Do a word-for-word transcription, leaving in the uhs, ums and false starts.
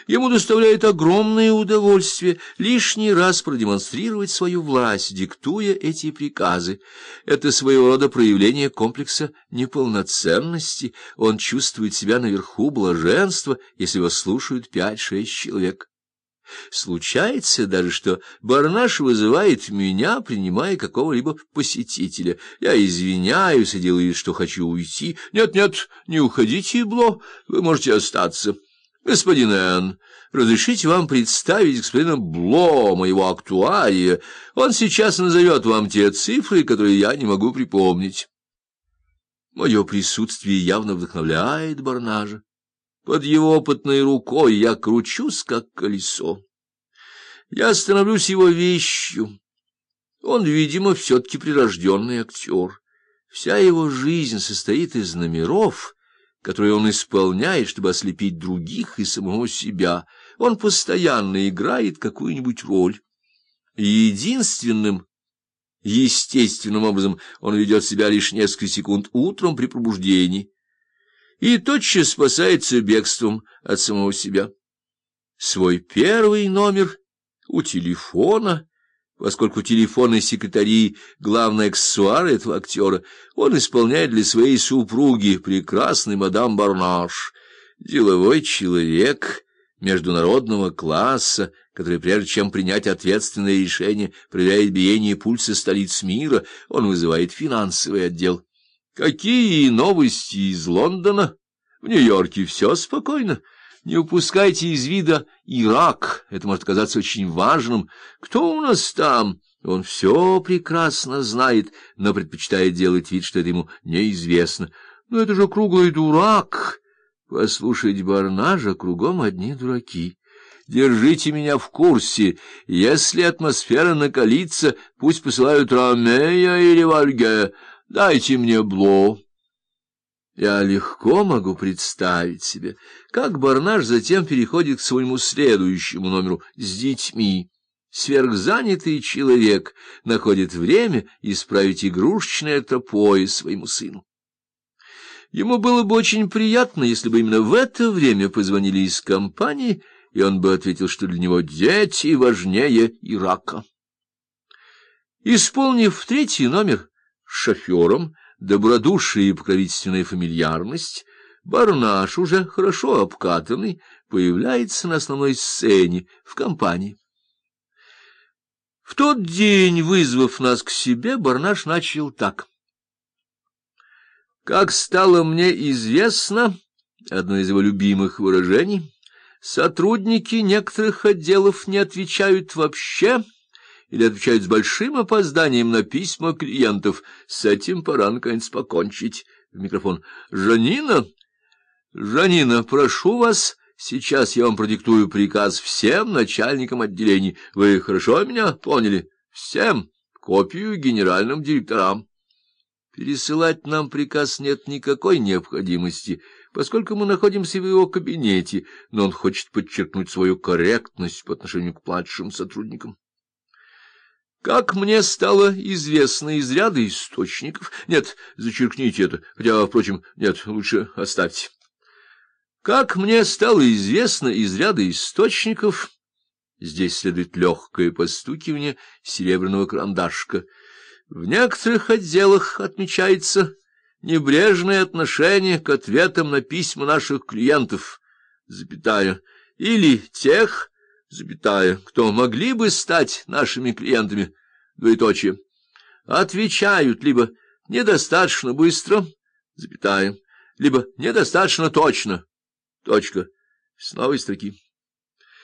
Ему доставляет огромное удовольствие лишний раз продемонстрировать свою власть, диктуя эти приказы. Это своего рода проявление комплекса неполноценности. Он чувствует себя наверху блаженства, если его слушают пять-шесть человек. Случается даже, что Барнаш вызывает меня, принимая какого-либо посетителя. Я извиняюсь и делаю вид, что хочу уйти. Нет-нет, не уходите, Бло, вы можете остаться. Господин Н, разрешите вам представить господина Бло, моего актуария. Он сейчас назовет вам те цифры, которые я не могу припомнить. Мое присутствие явно вдохновляет Барнажа. Под его опытной рукой я кручусь, как колесо. Я становлюсь его вещью. Он, видимо, все-таки прирожденный актер. Вся его жизнь состоит из номеров, которые он исполняет, чтобы ослепить других и самого себя. Он постоянно играет какую-нибудь роль. Единственным естественным образом он ведет себя лишь несколько секунд утром при пробуждении и тотчас спасается бегством от самого себя. Свой первый номер у телефона, поскольку телефонные секретари — главный аксессуар этого актера, он исполняет для своей супруги, прекрасной мадам Барнаш, деловой человек международного класса, который, прежде чем принять ответственное решение, проверяет биение пульса столиц мира. Он вызывает финансовый отдел. Какие новости из Лондона? В Нью-Йорке все спокойно. Не упускайте из вида Ирак. Это может казаться очень важным. Кто у нас там? Он все прекрасно знает, но предпочитает делать вид, что это ему неизвестно. Но это же круглый дурак. Послушать Барнажа, кругом одни дураки. Держите меня в курсе. Если атмосфера накалится, пусть посылают Ромея или Вальге. Дайте мне Бло. Я легко могу представить себе, как Барнаж затем переходит к своему следующему номеру с детьми. Сверхзанятый человек находит время исправить игрушечное тропое своему сыну. Ему было бы очень приятно, если бы именно в это время позвонили из компании, и он бы ответил, что для него дети важнее Ирака. Исполнив третий номер с шофером, добродушие и покровительственная фамильярность, Барнаж, уже хорошо обкатанный, появляется на основной сцене в компании. В тот день, вызвав нас к себе, Барнаж начал так. Как стало мне известно, одно из его любимых выражений, сотрудники некоторых отделов не отвечают вообще или отвечают с большим опозданием на письма клиентов. С этим пора, наконец, покончить. В микрофон. Жанина, Жанина, прошу вас, сейчас я вам продиктую приказ всем начальникам отделений. Вы хорошо меня поняли? Всем. Копию генеральным директорам. Пересылать нам приказ нет никакой необходимости, поскольку мы находимся в его кабинете, но он хочет подчеркнуть свою корректность по отношению к младшим сотрудникам. Как мне стало известно из ряда источников... Нет, зачеркните это, хотя, впрочем, нет, лучше оставьте. Как мне стало известно из ряда источников... Здесь следует легкое постукивание серебряного карандашка. В некоторых отделах отмечается небрежное отношение к ответам на письма наших клиентов, запятая, или тех, запятая, кто могли бы стать нашими клиентами, двоеточие, отвечают либо недостаточно быстро, запятая, либо недостаточно точно, точка, с новой строки.